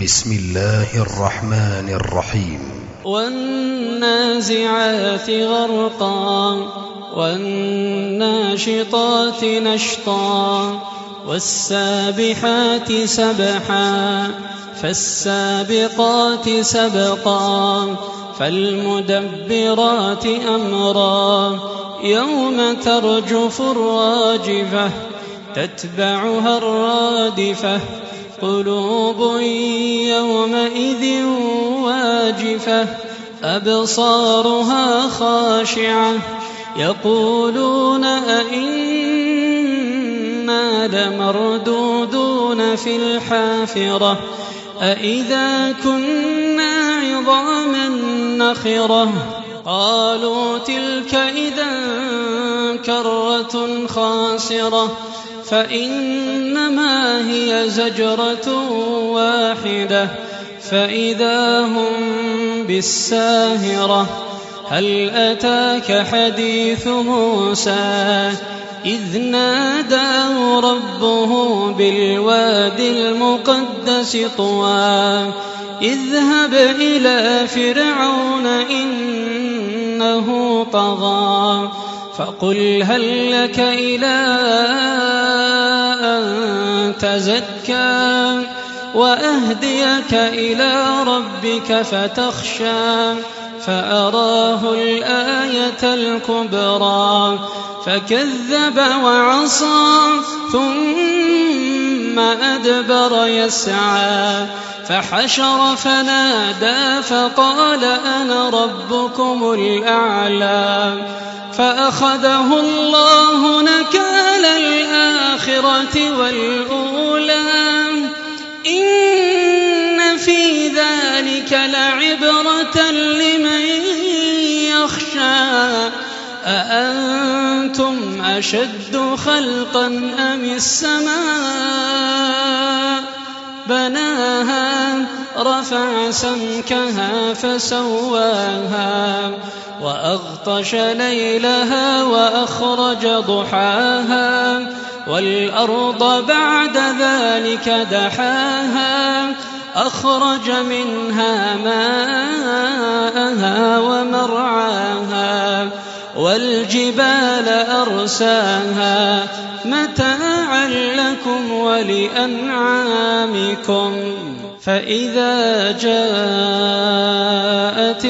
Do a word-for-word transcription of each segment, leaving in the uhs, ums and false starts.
بسم الله الرحمن الرحيم والنازعات غرقا والناشطات نشطا والسابحات سبحا فالسابقات سبقا فالمدبرات أمرا يوم ترجف الراجفة تتبعها الرادفة قلوب يومئذ واجفة أبصارها خاشعة يقولون أئنا لمردودون في الحافرة أئذا كنا عظاما نخرة قالوا تلك إذا كرة خاسرة فإنما هي زجرة واحدة فإذا هم بالساهرة هل أتاك حديث موسى إذ ناداه ربه بالواد المقدس طوى اذهب إلى فرعون إنه طغى فقل هل لك إلى أن تزكى وأهديك إلى ربك فتخشى فأراه الآية الكبرى فكذب وعصى ثم أدبر يسعى فحشر فنادى فقال أنا ربكم الأعلى فأخذه الله نكال الآخرة والأولى إن في ذلك لعبرة لمن يخشى أأنتم أشد خلقا أم السماء بناها رفع سمكها فسواها وأغطش ليلها وأخرج ضحاها والأرض بعد ذلك دحاها أخرج منها ماءها ومرعاها والجبال أرساها متاعا لكم ولأنعامكم فإذا جاءت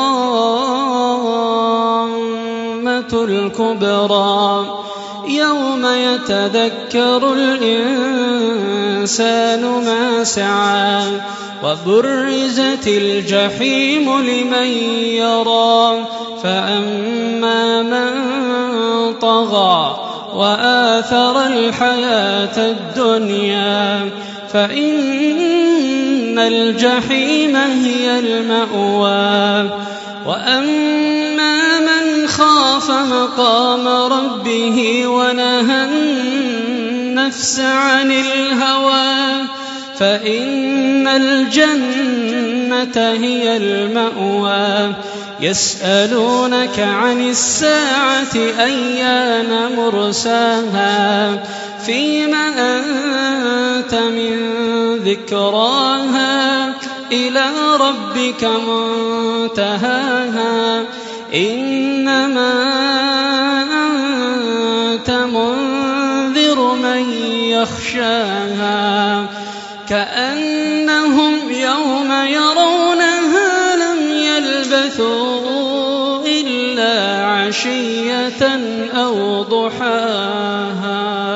الطامة الكبرى يوم يتذكر الإنسان ما سعى وبرزت الجحيم لمن يرى فأما من طغى وآثر الحياة الدنيا فإن الجحيم هي المأوى وأما من خاف مقام ربه ونهى النفس عن الهوى فإن الجنة هي المأوى يسألونك عن الساعة أيان مرساها فيما أنت من ذكراها إلى ربك منتهاها إنما أنت منذر من يخشاها كأنهم يوم يرونها لم يلبثوا إلا عشية أو ضحاها.